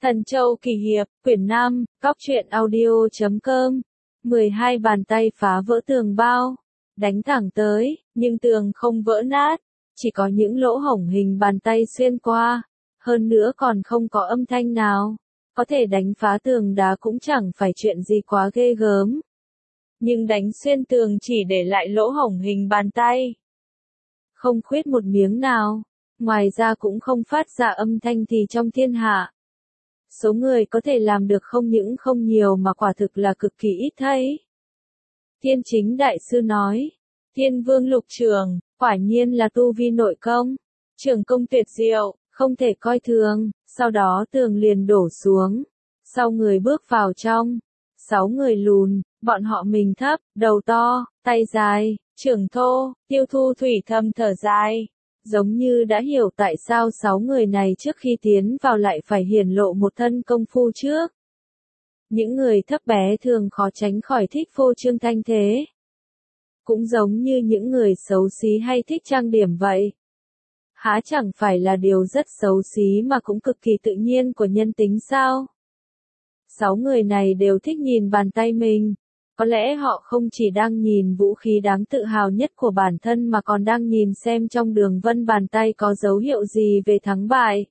Thần Châu Kỳ Hiệp, quyển 5, Cóc truyện audio.com. 12 bàn tay phá vỡ tường bao, đánh thẳng tới, nhưng tường không vỡ nát, chỉ có những lỗ hổng hình bàn tay xuyên qua, hơn nữa còn không có âm thanh nào. Có thể đánh phá tường đá cũng chẳng phải chuyện gì quá ghê gớm. Nhưng đánh xuyên tường chỉ để lại lỗ hổng hình bàn tay, không khuyết một miếng nào, ngoài ra cũng không phát ra âm thanh thì trong thiên hạ. Số người có thể làm được không những không nhiều mà quả thực là cực kỳ ít thấy. Thiên Chính Đại Sư nói, Thiên Vương Lục Trường, quả nhiên là tu vi nội công, trường công tuyệt diệu, không thể coi thường. Sau đó tường liền đổ xuống, sau người bước vào trong, 6 người lùn, bọn họ mình thấp, đầu to, tay dài, trưởng thô. Tiêu Thu Thủy thầm thở dài, giống như đã hiểu tại sao 6 người này trước khi tiến vào lại phải hiển lộ một thân công phu trước. Những người thấp bé thường khó tránh khỏi thích phô trương thanh thế. Cũng giống như những người xấu xí hay thích trang điểm vậy. Há chẳng phải là điều rất xấu xí mà cũng cực kỳ tự nhiên của nhân tính sao? 6 người này đều thích nhìn bàn tay mình. Có lẽ họ không chỉ đang nhìn vũ khí đáng tự hào nhất của bản thân mà còn đang nhìn xem trong đường vân bàn tay có dấu hiệu gì về thắng bại.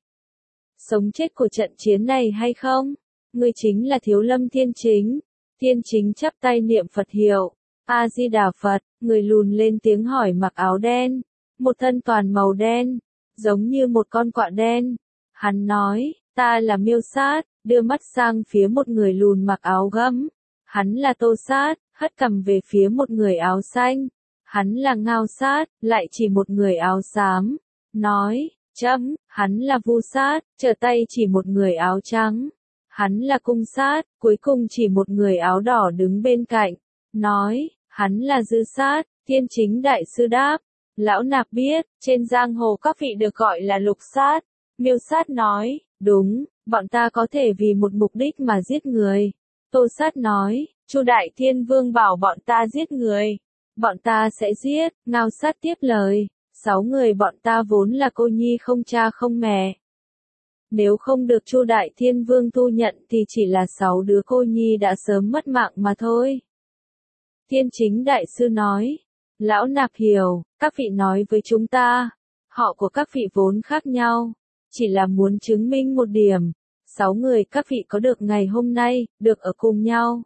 Sống chết của trận chiến này hay không? Người chính là Thiếu Lâm Thiên Chính. Thiên Chính chắp tay niệm Phật hiệu. A-di-đà Phật, người lùn lên tiếng hỏi mặc áo đen. Một thân toàn màu đen, giống như một con quạ đen. Hắn nói, ta là Miêu Sát, đưa mắt sang phía một người lùn mặc áo gấm. Hắn là Tô Sát, hất cằm về phía một người áo xanh. Hắn là Ngao Sát, lại chỉ một người áo xám. Nói, chấm, hắn là Vu Sát, trở tay chỉ một người áo trắng. Hắn là Cung Sát, cuối cùng chỉ một người áo đỏ đứng bên cạnh. Nói, hắn là Dư Sát. Thiên Chính Đại Sư đáp, Lão Nạp biết, trên giang hồ các vị được gọi là Lục Sát. Miêu Sát nói, đúng, bọn ta có thể vì một mục đích mà giết người. Tô Sát nói, Chu Đại Thiên Vương bảo bọn ta giết người. Bọn ta sẽ giết. Ngao Sát tiếp lời, 6 người bọn ta vốn là cô nhi không cha không mẹ. Nếu không được Chu Đại Thiên Vương thu nhận thì chỉ là 6 đứa cô nhi đã sớm mất mạng mà thôi. Thiên Chính Đại Sư nói, Lão Nạp hiểu, các vị nói với chúng ta, họ của các vị vốn khác nhau, chỉ là muốn chứng minh một điểm, 6 người các vị có được ngày hôm nay, được ở cùng nhau.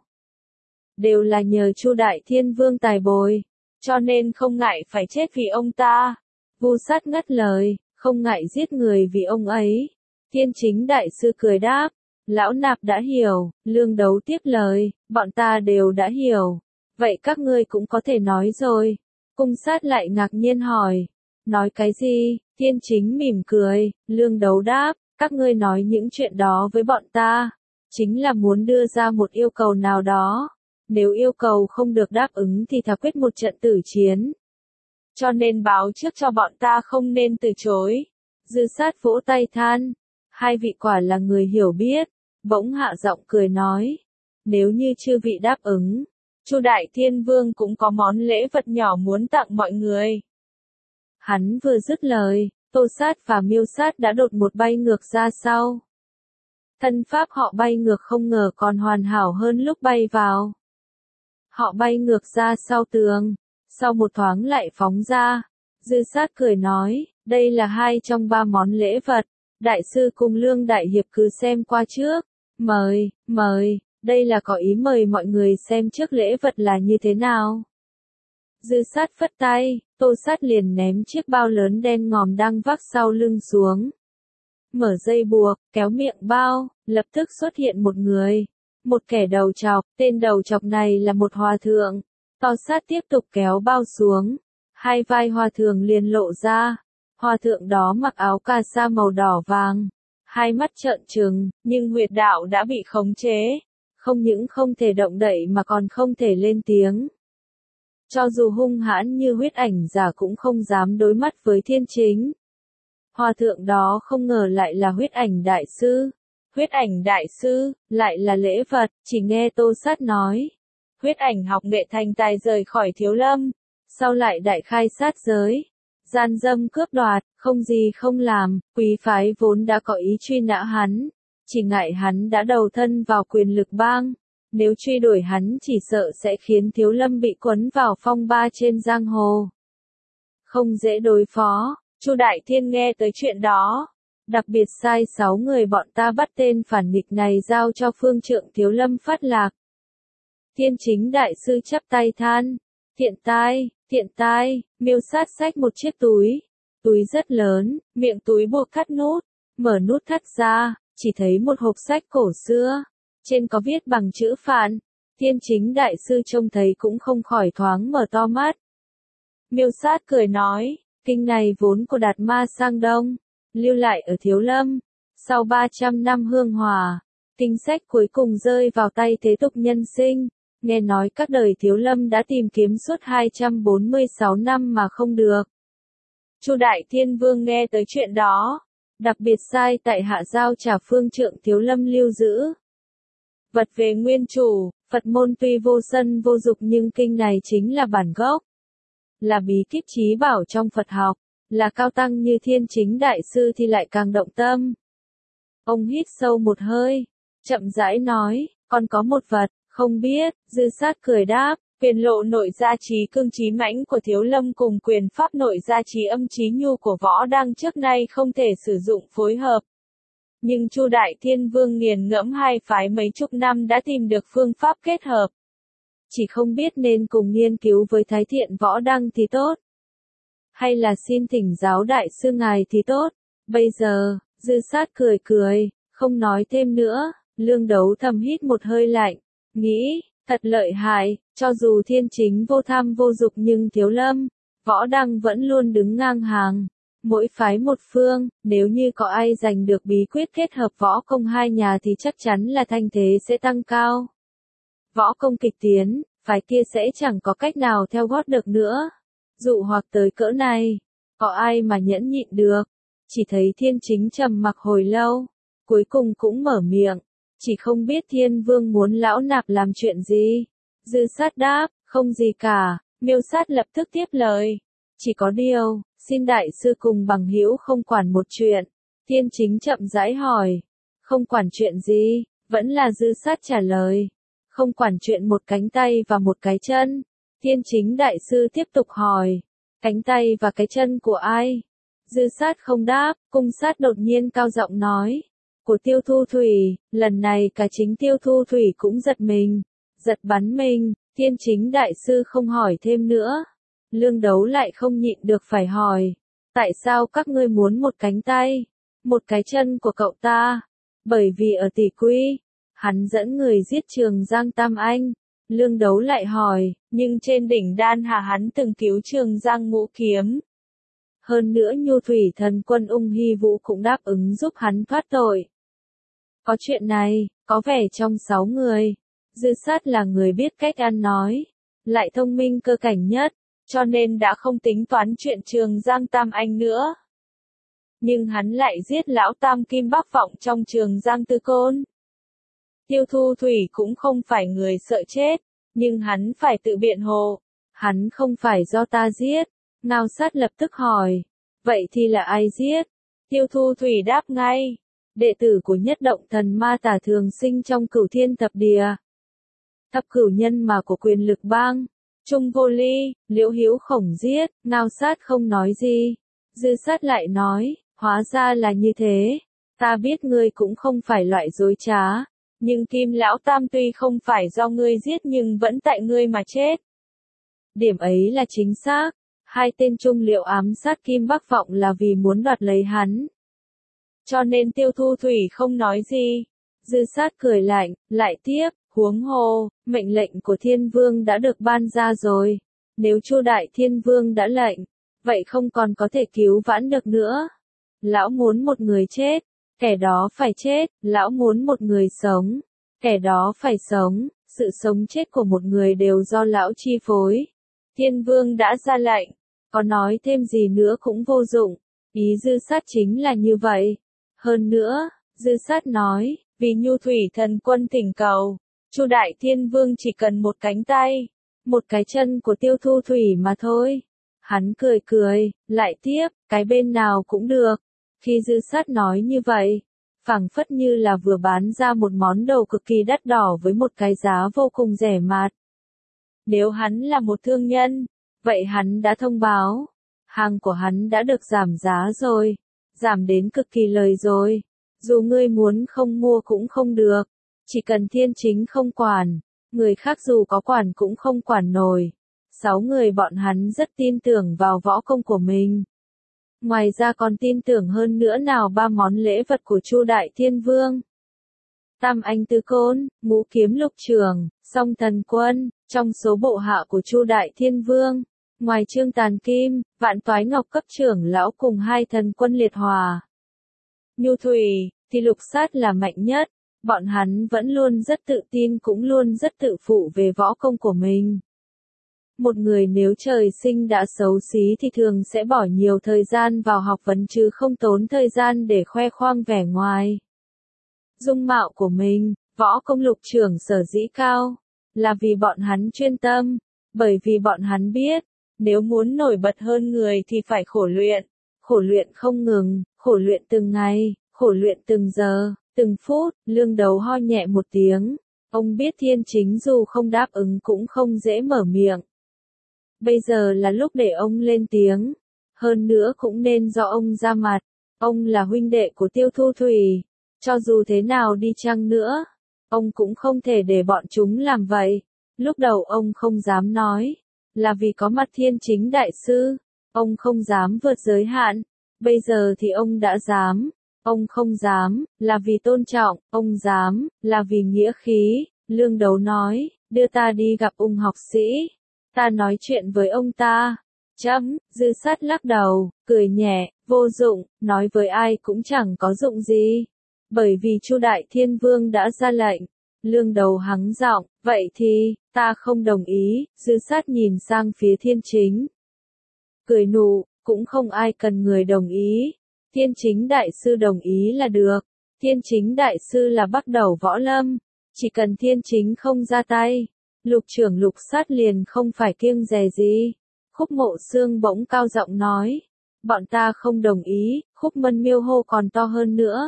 Đều là nhờ Chu Đại Thiên Vương tài bồi, cho nên không ngại phải chết vì ông ta. Vu Sát ngắt lời, không ngại giết người vì ông ấy. Thiên Chính Đại Sư cười đáp, Lão Nạp đã hiểu. Lương Đấu tiếp lời, bọn ta đều đã hiểu. Vậy các ngươi cũng có thể nói rồi. Cung Sát lại ngạc nhiên hỏi, nói cái gì? Thiên Chính mỉm cười, Lương Đấu đáp, các ngươi nói những chuyện đó với bọn ta, chính là muốn đưa ra một yêu cầu nào đó. Nếu yêu cầu không được đáp ứng thì thà quyết một trận tử chiến. Cho nên báo trước cho bọn ta không nên từ chối. Dư Sát vỗ tay than, hai vị quả là người hiểu biết, bỗng hạ giọng cười nói, nếu như chư vị đáp ứng, Chu Đại Thiên Vương cũng có món lễ vật nhỏ muốn tặng mọi người. Hắn vừa dứt lời, Tô Sát và Miêu Sát đã đột một bay ngược ra sau. Thân pháp họ bay ngược không ngờ còn hoàn hảo hơn lúc bay vào. Họ bay ngược ra sau tường, sau một thoáng lại phóng ra. Dư Sát cười nói, đây là 2 trong 3 món lễ vật, Đại Sư cùng Lương Đại Hiệp cứ xem qua trước. Mời, mời, đây là có ý mời mọi người xem trước lễ vật là như thế nào. Dư Sát phất tay, Tô Sát liền ném chiếc bao lớn đen ngòm đang vác sau lưng xuống. Mở dây buộc, kéo miệng bao, lập tức xuất hiện một người. Một kẻ đầu trọc, tên đầu trọc này là một hòa thượng. Tô Sát tiếp tục kéo bao xuống. 2 vai hòa thượng liền lộ ra. Hòa thượng đó mặc áo cà sa màu đỏ vàng. 2 mắt trợn trừng, nhưng huyệt đạo đã bị khống chế. Không những không thể động đậy mà còn không thể lên tiếng. Cho dù hung hãn như huyết ảnh giả cũng không dám đối mắt với Thiên Chính. Hòa thượng đó không ngờ lại là Huyết Ảnh Đại Sư. Huyết Ảnh Đại Sư, lại là lễ vật, chỉ nghe Tô Sát nói. Huyết Ảnh học nghệ thành tài rời khỏi Thiếu Lâm, sau lại đại khai sát giới. Gian dâm cướp đoạt, không gì không làm, quý phái vốn đã có ý truy nã hắn. Chỉ ngại hắn đã đầu thân vào quyền lực bang, nếu truy đuổi hắn chỉ sợ sẽ khiến Thiếu Lâm bị quấn vào phong ba trên giang hồ. Không dễ đối phó. Chu Đại Thiên nghe tới chuyện đó, đặc biệt sai 6 người bọn ta bắt tên phản nghịch này giao cho phương trượng Thiếu Lâm phát lạc. Thiên Chính đại sư chắp tay than, thiện tai, Miêu Sát xách một chiếc túi rất lớn, miệng túi buộc thắt nút, mở nút thắt ra, chỉ thấy một hộp sách cổ xưa, trên có viết bằng chữ Phạn. Thiên Chính đại sư trông thấy cũng không khỏi thoáng mở to mắt. Miêu Sát cười nói, kinh này vốn của Đạt Ma sang Đông, lưu lại ở Thiếu Lâm, sau 300 năm hương hòa, kinh sách cuối cùng rơi vào tay thế tục nhân sinh, nghe nói các đời Thiếu Lâm đã tìm kiếm suốt 246 năm mà không được. Chu Đại Thiên Vương nghe tới chuyện đó, đặc biệt sai tại hạ giao trả phương trượng Thiếu Lâm lưu giữ. Vật về nguyên chủ, Phật môn tuy vô sân vô dục nhưng kinh này chính là bản gốc, là bí kíp trí bảo trong Phật học, là cao tăng như Thiên Chính đại sư thì lại càng động tâm. Ông hít sâu một hơi, chậm rãi nói, còn có một vật, không biết. Dư Sát cười đáp, quyền lộ nội gia trí cương trí mãnh của Thiếu Lâm cùng quyền pháp nội gia trí âm trí nhu của Võ Đăng trước nay không thể sử dụng phối hợp. Nhưng Chu Đại Thiên Vương nghiền ngẫm hai phái mấy chục năm đã tìm được phương pháp kết hợp. Chỉ không biết nên cùng nghiên cứu với Thái Thiện Võ Đăng thì tốt, hay là xin thỉnh giáo đại sư ngài thì tốt. Bây giờ, Dư Sát cười, không nói thêm nữa. Lương Đấu thầm hít một hơi lạnh, nghĩ, thật lợi hại, cho dù Thiên Chính vô tham vô dục nhưng Thiếu Lâm, Võ Đăng vẫn luôn đứng ngang hàng. Mỗi phái một phương, nếu như có ai giành được bí quyết kết hợp võ công hai nhà thì chắc chắn là thanh thế sẽ tăng cao. Võ công kịch tiến, phái kia sẽ chẳng có cách nào theo gót được nữa. Dụ hoặc tới cỡ này, có ai mà nhẫn nhịn được. Chỉ thấy Thiên Chính trầm mặc hồi lâu, cuối cùng cũng mở miệng, chỉ không biết Thiên Vương muốn lão nạp làm chuyện gì. Dư Sát đáp, không gì cả. Miêu Sát lập tức tiếp lời, chỉ có điều, xin đại sư cùng bằng hữu không quản một chuyện. Thiên Chính chậm rãi hỏi, không quản chuyện gì? Vẫn là Dư Sát trả lời, không quản chuyện một cánh tay và một cái chân. Thiên Chính đại sư tiếp tục hỏi, cánh tay và cái chân của ai? Dư Sát không đáp. Cung Sát đột nhiên cao giọng nói, của Tiêu Thu Thủy. Lần này cả chính Tiêu Thu Thủy cũng giật mình, giật bắn mình. Thiên Chính đại sư không hỏi thêm nữa. Lương Đấu lại không nhịn được phải hỏi, tại sao các ngươi muốn một cánh tay, một cái chân của cậu ta? Bởi vì ở Tỷ Quy, hắn dẫn người giết Trường Giang Tam Anh. Lương Đấu lại hỏi, nhưng trên đỉnh Đan Hà hắn từng cứu Trường Giang Ngũ Kiếm. Hơn nữa Nhu Thủy Thần Quân Ung Hy Vũ cũng đáp ứng giúp hắn thoát tội. Có chuyện này, có vẻ trong 6 người, Dư Sát là người biết cách ăn nói, lại thông minh cơ cảnh nhất, cho nên đã không tính toán chuyện Trường Giang Tam Anh nữa. Nhưng hắn lại giết lão Tam Kim Bắc Vọng trong Trường Giang Tư Côn. Tiêu Thu Thủy cũng không phải người sợ chết, nhưng hắn phải tự biện hộ. Hắn không phải do ta giết. Ngao Sát lập tức hỏi, vậy thì là ai giết? Tiêu Thu Thủy đáp ngay, đệ tử của Nhất Động Thần Ma Tả thường sinh trong Cửu Thiên Thập Địa. Thập cửu nhân mà của quyền lực bang. Trung Vô Ly, Liễu Hữu Khổng giết. Ngao Sát không nói gì. Dư Sát lại nói, hóa ra là như thế. Ta biết ngươi cũng không phải loại dối trá. Nhưng Kim Lão Tam tuy không phải do ngươi giết nhưng vẫn tại ngươi mà chết. Điểm ấy là chính xác. Hai tên Trung Liệu ám sát Kim Bắc Vọng là vì muốn đoạt lấy hắn. Cho nên Tiêu Thu Thủy không nói gì. Dư Sát cười lạnh, lại tiếp, huống hồ, mệnh lệnh của Thiên Vương đã được ban ra rồi. Nếu Chu Đại Thiên Vương đã lệnh, vậy không còn có thể cứu vãn được nữa. Lão muốn một người chết, kẻ đó phải chết. Lão muốn một người sống, kẻ đó phải sống. Sự sống chết của một người đều do lão chi phối. Thiên Vương đã ra lệnh, có nói thêm gì nữa cũng vô dụng. Ý Dư Sát chính là như vậy. Hơn nữa, Dư Sát nói, vì Nhu Thủy Thần Quân thỉnh cầu, Chu Đại Thiên Vương chỉ cần một cánh tay, một cái chân của Tiêu Thu Thủy mà thôi. Hắn cười, lại tiếp, cái bên nào cũng được. Khi Dư Sát nói như vậy, phảng phất như là vừa bán ra một món đồ cực kỳ đắt đỏ với một cái giá vô cùng rẻ mạt. Nếu hắn là một thương nhân, vậy hắn đã thông báo, hàng của hắn đã được giảm giá rồi, giảm đến cực kỳ lời rồi. Dù ngươi muốn không mua cũng không được, chỉ cần Thiên Chính không quản, người khác dù có quản cũng không quản nổi. 6 người bọn hắn rất tin tưởng vào võ công của mình. Ngoài ra còn tin tưởng hơn nữa nào 3 món lễ vật của Chu Đại Thiên Vương. Tam Anh Tứ Côn, Ngũ Kiếm Lục Trường, Song Thần Quân, trong số bộ hạ của Chu Đại Thiên Vương, ngoài Trương Tàn Kim, Vạn Toái Ngọc cấp trưởng lão cùng 2 thần quân liệt hòa. Nhu Thủy, thì Lục Sát là mạnh nhất, bọn hắn vẫn luôn rất tự tin cũng luôn rất tự phụ về võ công của mình. Một người nếu trời sinh đã xấu xí thì thường sẽ bỏ nhiều thời gian vào học vấn chứ không tốn thời gian để khoe khoang vẻ ngoài. Dung mạo của mình, võ công lục trưởng sở dĩ cao, là vì bọn hắn chuyên tâm, bởi vì bọn hắn biết, nếu muốn nổi bật hơn người thì phải khổ luyện không ngừng, khổ luyện từng ngày, khổ luyện từng giờ, từng phút. Lương Đấu ho nhẹ một tiếng, ông biết Thiên Chính dù không đáp ứng cũng không dễ mở miệng. Bây giờ là lúc để ông lên tiếng, hơn nữa cũng nên do ông ra mặt, ông là huynh đệ của Tiêu Thu Thủy, cho dù thế nào đi chăng nữa, ông cũng không thể để bọn chúng làm vậy. Lúc đầu ông không dám nói, là vì có mặt Thiên Chính đại sư, ông không dám vượt giới hạn, bây giờ thì ông đã dám. Ông không dám, là vì tôn trọng, ông dám, là vì nghĩa khí. Lương Đấu nói, đưa ta đi gặp Ung học sĩ, ta nói chuyện với ông ta. Dư Sát lắc đầu, cười nhẹ, vô dụng, nói với ai cũng chẳng có dụng gì. Bởi vì Chu Đại Thiên Vương đã ra lệnh. Lương Đấu hắng giọng, vậy thì, ta không đồng ý. Dư Sát nhìn sang phía Thiên Chính, cười nụ, cũng không ai cần người đồng ý. Thiên Chính đại sư đồng ý là được. Thiên Chính đại sư là bắt đầu võ lâm, chỉ cần Thiên Chính không ra tay, Lục trưởng Lục Sát liền không phải kiêng dè gì. Khúc Mộ Xương bỗng cao giọng nói, bọn ta không đồng ý. Khúc Mân Miêu hô còn to hơn nữa,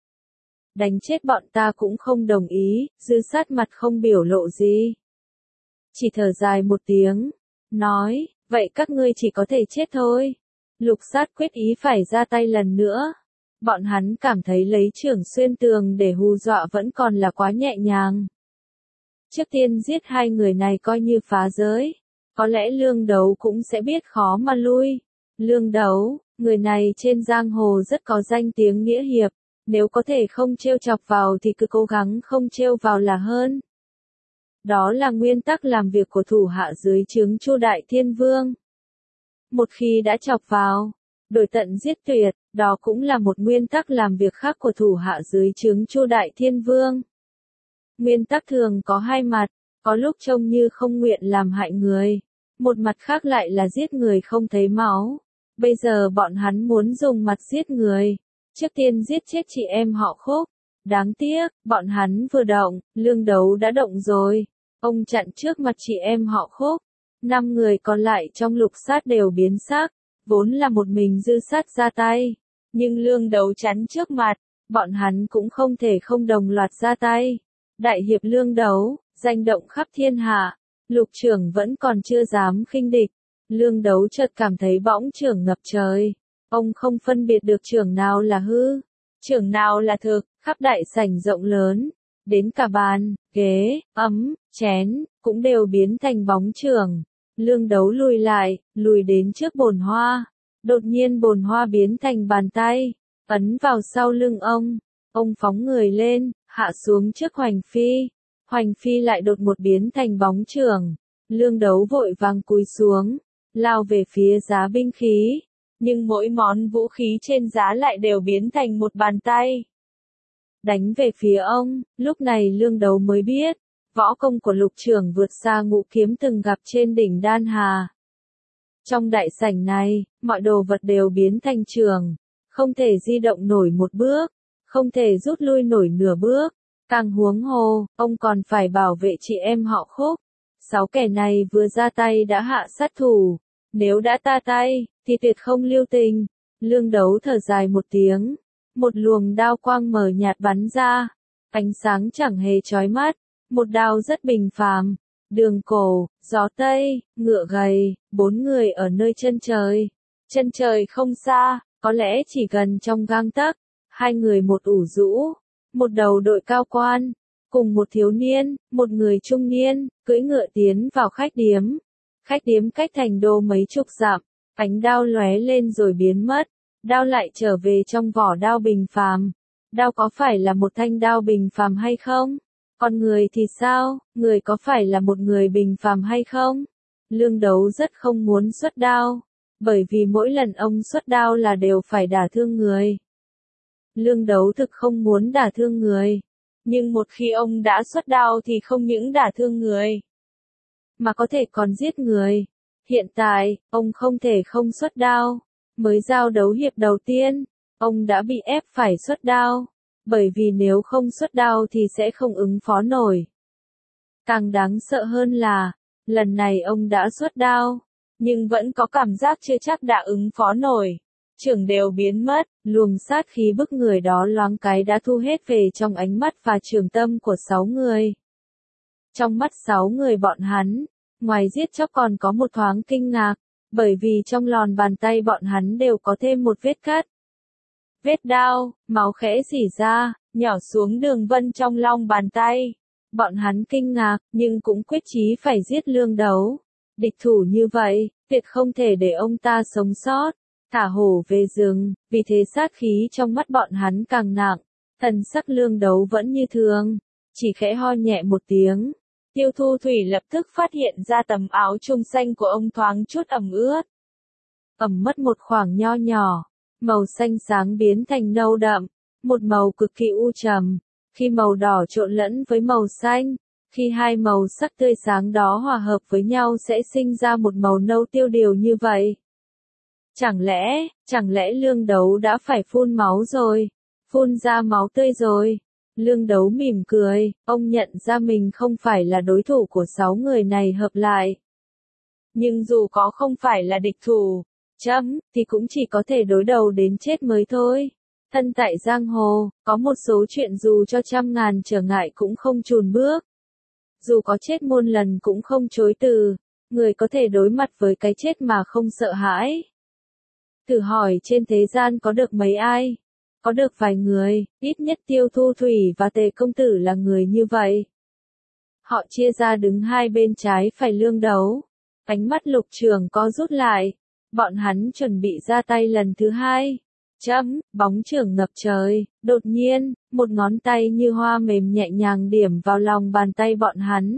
đánh chết bọn ta cũng không đồng ý. Dư Sát mặt không biểu lộ gì, chỉ thở dài một tiếng, nói, vậy các ngươi chỉ có thể chết thôi. Lục Sát quyết ý phải ra tay lần nữa. Bọn hắn cảm thấy lấy trưởng xuyên tường để hù dọa vẫn còn là quá nhẹ nhàng. Trước tiên giết 2 người này coi như phá giới. Có lẽ Lương Đấu cũng sẽ biết khó mà lui. Lương Đấu, người này trên giang hồ rất có danh tiếng nghĩa hiệp. Nếu có thể không trêu chọc vào thì cứ cố gắng không trêu vào là hơn. Đó là nguyên tắc làm việc của thủ hạ dưới trướng Chu Đại Thiên Vương. Một khi đã chọc vào, đổi tận giết tuyệt, đó cũng là một nguyên tắc làm việc khác của thủ hạ dưới trướng Chu Đại Thiên Vương. Nguyên tắc thường có 2 mặt, có lúc trông như không nguyện làm hại người, một mặt khác lại là giết người không thấy máu. Bây giờ bọn hắn muốn dùng mặt giết người, trước tiên giết chết chị em họ Khúc. Đáng tiếc, bọn hắn vừa động, Lương Đấu đã động rồi. Ông chặn trước mặt chị em họ Khúc. 5 người còn lại trong Lục Sát đều biến sắc, vốn là một mình Dư Sát ra tay, nhưng Lương Đấu chắn trước mặt, bọn hắn cũng không thể không đồng loạt ra tay. Đại hiệp Lương Đấu, danh động khắp thiên hạ, Lục trưởng vẫn còn chưa dám khinh địch. Lương Đấu chợt cảm thấy bõng trưởng ngập trời, ông không phân biệt được trưởng nào là hư, trưởng nào là thực. Khắp đại sảnh rộng lớn, đến cả bàn, ghế, ấm, chén, cũng đều biến thành bóng trưởng. Lương Đấu lùi lại, lùi đến trước bồn hoa. Đột nhiên bồn hoa biến thành bàn tay, ấn vào sau lưng ông. Ông phóng người lên, hạ xuống trước Hoành Phi. Hoành Phi lại đột một biến thành bóng trưởng. Lương Đấu vội vàng cúi xuống, lao về phía giá binh khí. Nhưng mỗi món vũ khí trên giá lại đều biến thành một bàn tay, đánh về phía ông. Lúc này Lương Đấu mới biết, võ công của Lục trưởng vượt xa Ngũ Kiếm từng gặp trên đỉnh Đan Hà. Trong đại sảnh này, mọi đồ vật đều biến thành trường, không thể di động nổi một bước, không thể rút lui nổi nửa bước. Càng huống hồ, ông còn phải bảo vệ chị em họ Khúc. 6 kẻ này vừa ra tay đã hạ sát thủ, nếu đã ta tay, thì tuyệt không lưu tình. Lương Đấu thở dài một tiếng, một luồng đao quang mờ nhạt bắn ra, ánh sáng chẳng hề chói mắt, một đao rất bình phàm, đường cổ, gió tây, ngựa gầy, 4 người ở nơi chân trời không xa, có lẽ chỉ gần trong gang tấc, 2 người một ủ rũ, một đầu đội cao quan, cùng một thiếu niên, một người trung niên, cưỡi ngựa tiến vào khách điếm cách thành đô mấy chục dặm, ánh đao lóe lên rồi biến mất, đao lại trở về trong vỏ đao bình phàm. Đao có phải là một thanh đao bình phàm hay không? Còn người thì sao, người có phải là một người bình phàm hay không? Lương Đấu rất không muốn xuất đao, bởi vì mỗi lần ông xuất đao là đều phải đả thương người. Lương Đấu thực không muốn đả thương người, nhưng một khi ông đã xuất đao thì không những đả thương người, mà có thể còn giết người. Hiện tại, ông không thể không xuất đao. Mới giao đấu hiệp đầu tiên, ông đã bị ép phải xuất đao, bởi vì nếu không xuất đao thì sẽ không ứng phó nổi. Càng đáng sợ hơn là, lần này ông đã xuất đao, nhưng vẫn có cảm giác chưa chắc đã ứng phó nổi. Trưởng đều biến mất, luồng sát khí bức người đó loáng cái đã thu hết về trong ánh mắt và trường tâm của 6 người. Trong mắt 6 người bọn hắn, ngoài giết chóc còn có một thoáng kinh ngạc, bởi vì trong lòng bàn tay bọn hắn đều có thêm một vết cắt. Vết đao, máu khẽ rỉ ra, nhỏ xuống đường vân trong lòng bàn tay. Bọn hắn kinh ngạc, nhưng cũng quyết chí phải giết Lương Đấu. Địch thủ như vậy, tuyệt không thể để ông ta sống sót. Thả hổ về rừng, vì thế sát khí trong mắt bọn hắn càng nặng. Thần sắc Lương Đấu vẫn như thường, chỉ khẽ ho nhẹ một tiếng. Tiêu Thu Thủy lập tức phát hiện ra tấm áo trung xanh của ông thoáng chút ẩm ướt. Ẩm mất một khoảng nho nhỏ, màu xanh sáng biến thành nâu đậm, một màu cực kỳ u trầm. Khi màu đỏ trộn lẫn với màu xanh, khi hai màu sắc tươi sáng đó hòa hợp với nhau sẽ sinh ra một màu nâu tiêu điều như vậy. Chẳng lẽ Lương Đấu đã phải phun máu rồi, phun ra máu tươi rồi. Lương Đấu mỉm cười, ông nhận ra mình không phải là đối thủ của 6 người này hợp lại. Nhưng dù có không phải là địch thủ, thì cũng chỉ có thể đối đầu đến chết mới thôi. Thân tại giang hồ, có một số chuyện dù cho 100.000 trở ngại cũng không chùn bước. Dù có chết muôn lần cũng không chối từ, người có thể đối mặt với cái chết mà không sợ hãi. Thử hỏi trên thế gian có được mấy ai? Có được vài người, ít nhất Tiêu Thu Thủy và Tề Công Tử là người như vậy. Họ chia ra đứng hai bên trái phải Lương Đấu. Ánh mắt Lục Trường co rút lại. Bọn hắn chuẩn bị ra tay lần thứ hai. Bóng chưởng ngập trời, đột nhiên, một ngón tay như hoa mềm nhẹ nhàng điểm vào lòng bàn tay bọn hắn.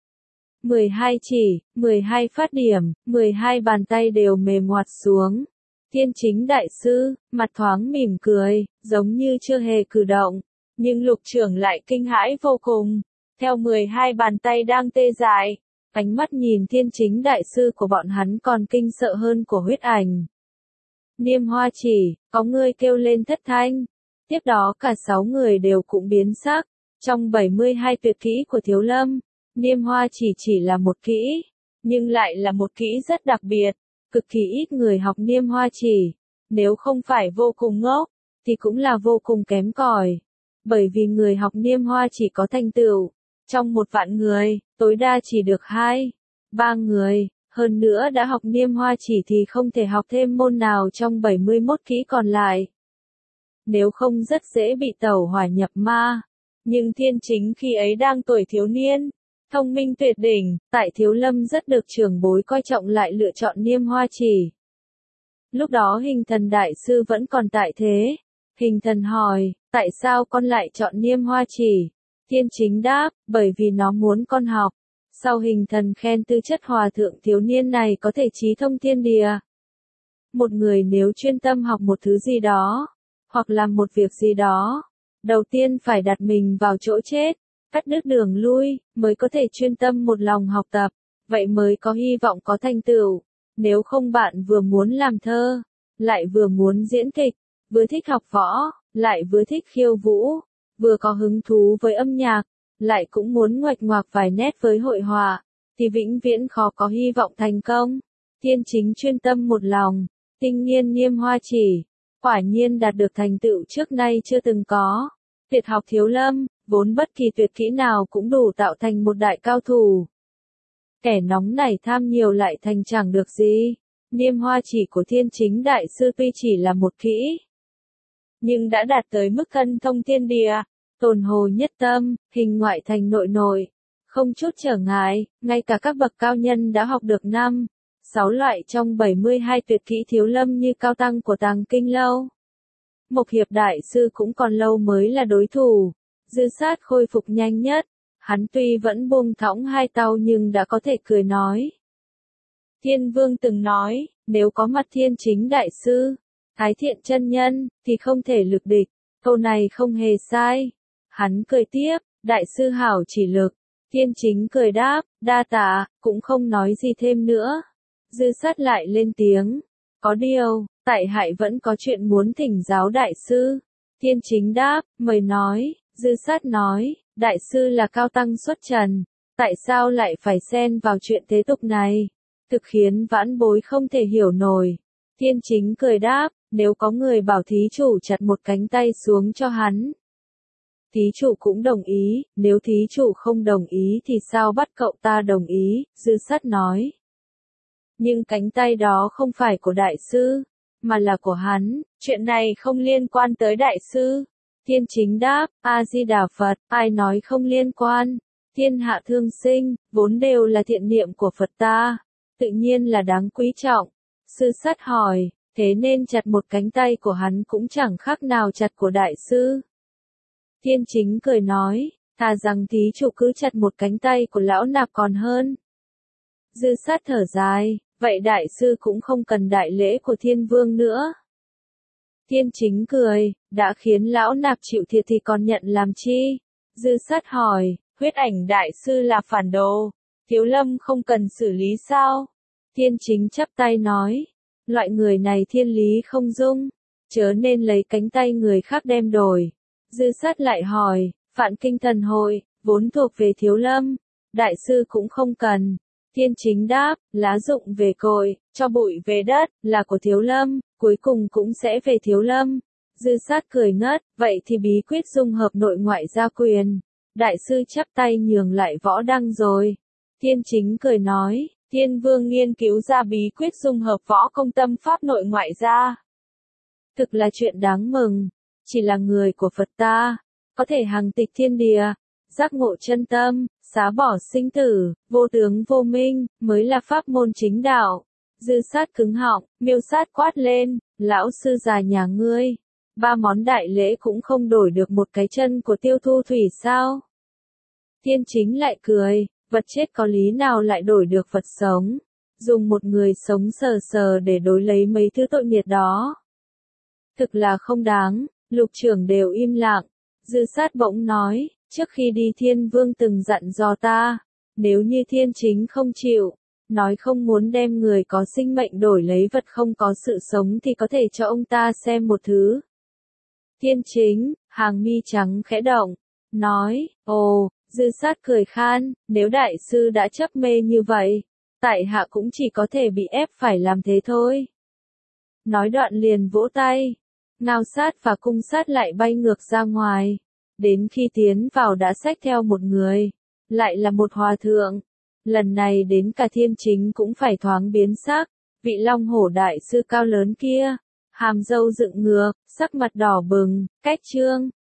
12 chỉ, 12 phát điểm, 12 bàn tay đều mềm ngoặt xuống. Thiên Chính đại sư, mặt thoáng mỉm cười, giống như chưa hề cử động, nhưng Lục Trưởng lại kinh hãi vô cùng. Theo 12 bàn tay đang tê dại, ánh mắt nhìn Thiên Chính đại sư của bọn hắn còn kinh sợ hơn của Huyết Ảnh. Niêm Hoa Chỉ, có người kêu lên thất thanh. Tiếp đó cả 6 người đều cũng biến sắc. Trong 72 tuyệt kỹ của Thiếu Lâm, Niêm Hoa Chỉ là một kỹ, nhưng lại là một kỹ rất đặc biệt. Cực kỳ ít người học Niêm Hoa Chỉ, nếu không phải vô cùng ngốc, thì cũng là vô cùng kém cỏi. Bởi vì người học Niêm Hoa Chỉ có thành tựu, trong 1.000.000 người, tối đa chỉ được 2, 3 người, hơn nữa đã học Niêm Hoa Chỉ thì không thể học thêm môn nào trong 71 kỹ còn lại. Nếu không rất dễ bị tẩu hỏa nhập ma. Nhưng Thiên Chính khi ấy đang tuổi thiếu niên, thông minh tuyệt đỉnh, tại Thiếu Lâm rất được trưởng bối coi trọng lại lựa chọn Niêm Hoa Chỉ. Lúc đó Hình Thần đại sư vẫn còn tại thế. Hình Thần hỏi, tại sao con lại chọn Niêm Hoa Chỉ? Thiên Chính đáp, bởi vì nó muốn con học. Sau Hình Thần khen tư chất hòa thượng thiếu niên này có thể trí thông thiên địa. Một người nếu chuyên tâm học một thứ gì đó, hoặc làm một việc gì đó, đầu tiên phải đặt mình vào chỗ chết, cắt đứt đường lui, mới có thể chuyên tâm một lòng học tập, vậy mới có hy vọng có thành tựu. Nếu không bạn vừa muốn làm thơ, lại vừa muốn diễn kịch, vừa thích học võ, lại vừa thích khiêu vũ, vừa có hứng thú với âm nhạc, lại cũng muốn nguệch ngoạc vài nét với hội họa, thì vĩnh viễn khó có hy vọng thành công. Thiên Chính chuyên tâm một lòng, tinh nghiên Niêm Hoa Chỉ, quả nhiên đạt được thành tựu trước nay chưa từng có. Tuyệt học Thiếu Lâm, vốn bất kỳ tuyệt kỹ nào cũng đủ tạo thành một đại cao thủ. Kẻ nóng nảy tham nhiều lại thành chẳng được gì. Niêm Hoa chỉ của Thiên Chính Đại Sư tuy chỉ là một kỹ, nhưng đã đạt tới mức thân thông thiên địa, tồn hồ nhất tâm, hình ngoại thành nội nội, không chút trở ngại, ngay cả các bậc cao nhân đã học được 6 loại trong 72 tuyệt kỹ Thiếu Lâm như Cao Tăng của Tàng Kinh Lâu. Mộc Hiệp Đại Sư cũng còn lâu mới là đối thủ. Dư Sát khôi phục nhanh nhất, hắn tuy vẫn buông thõng hai tàu nhưng đã có thể cười nói. Thiên Vương từng nói, nếu có mặt Thiên Chính Đại Sư, Thái Thiện chân nhân, thì không thể lực địch. Câu này không hề sai. Hắn cười tiếp, Đại Sư hảo chỉ lực. Thiên Chính cười đáp, đa tạ, cũng không nói gì thêm nữa. Dư Sát lại lên tiếng, có điều, tại hại vẫn có chuyện muốn thỉnh giáo Đại Sư. Thiên Chính đáp, mời nói. Dư Sát nói, Đại Sư là cao tăng xuất trần, tại sao lại phải xen vào chuyện thế tục này? Thực khiến vãn bối không thể hiểu nổi. Thiên Chính cười đáp, nếu có người bảo thí chủ chặt một cánh tay xuống cho hắn, thí chủ cũng đồng ý, nếu thí chủ không đồng ý thì sao bắt cậu ta đồng ý? Dư Sát nói. Nhưng cánh tay đó không phải của Đại Sư, mà là của hắn, chuyện này không liên quan tới Đại Sư. Thiên Chính đáp, A-di-đà Phật, ai nói không liên quan? Thiên hạ thương sinh, vốn đều là thiện niệm của Phật ta, tự nhiên là đáng quý trọng. Sư Sát hỏi, thế nên chặt một cánh tay của hắn cũng chẳng khác nào chặt của Đại Sư. Thiên Chính cười nói, thà rằng thí chủ cứ chặt một cánh tay của lão nạp còn hơn. Dư Sát thở dài, vậy Đại Sư cũng không cần đại lễ của Thiên Vương nữa. Thiên Chính cười, đã khiến lão nạp chịu thiệt thì còn nhận làm chi? Dư Sát hỏi, Huyết Ảnh Đại Sư là phản đồ, Thiếu Lâm không cần xử lý sao? Thiên Chính chắp tay nói, loại người này thiên lý không dung, chớ nên lấy cánh tay người khác đem đổi. Dư Sát lại hỏi, Phạn Kinh Thần Hội, vốn thuộc về Thiếu Lâm, Đại Sư cũng không cần. Thiên Chính đáp, lá rụng về cội, cho bụi về đất, là của Thiếu Lâm, cuối cùng cũng sẽ về Thiếu Lâm. Dư Sát cười ngất, vậy thì bí quyết dung hợp nội ngoại gia quyền. Đại Sư chắp tay nhường lại Võ Đăng rồi. Thiên Chính cười nói, Thiên Vương nghiên cứu ra bí quyết dung hợp võ công tâm pháp nội ngoại gia. Thực là chuyện đáng mừng, chỉ là người của Phật ta, có thể hằng tịch thiên địa, giác ngộ chân tâm, xá bỏ sinh tử, vô tướng vô minh, mới là pháp môn chính đạo. Dư Sát cứng họng, Miêu Sát quát lên, lão sư già nhà ngươi, 3 món đại lễ cũng không đổi được một cái chân của Tiêu Thu Thủy sao? Thiên Chính lại cười, vật chết có lý nào lại đổi được vật sống, dùng một người sống sờ sờ để đối lấy mấy thứ tội nghiệp đó. Thực là không đáng, lục trưởng đều im lặng. Dư Sát bỗng nói, trước khi đi Thiên Vương từng dặn dò ta, nếu như Thiên Chính không chịu, nói không muốn đem người có sinh mệnh đổi lấy vật không có sự sống thì có thể cho ông ta xem một thứ. Thiên Chính, hàng mi trắng khẽ động, nói, ồ. Dư Sát cười khan, nếu Đại Sư đã chấp mê như vậy, tại hạ cũng chỉ có thể bị ép phải làm thế thôi. Nói đoạn liền vỗ tay, Ngao Sát và Cung Sát lại bay ngược ra ngoài, đến khi tiến vào đã xách theo một người, lại là một hòa thượng. Lần này đến cả Thiên Chính cũng phải thoáng biến sắc, vị Long Hổ Đại Sư cao lớn kia, hàm râu dựng ngược, sắc mặt đỏ bừng, cách trương,